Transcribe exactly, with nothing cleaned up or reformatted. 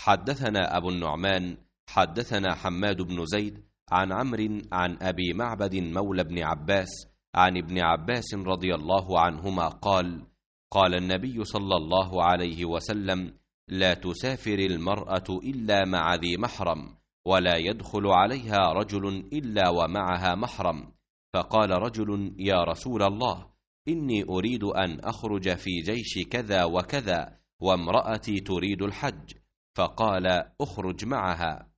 حدثنا أبو النعمان حدثنا حماد بن زيد عن عمرو عن أبي معبد مولى بن عباس عن ابن عباس رضي الله عنهما قال: قال النبي صلى الله عليه وسلم: لا تسافر المرأة إلا مع ذي محرم، ولا يدخل عليها رجل إلا ومعها محرم. فقال رجل: يا رسول الله، إني أريد أن أخرج في جيش كذا وكذا، وامرأتي تريد الحج. فقال: أخرج معها.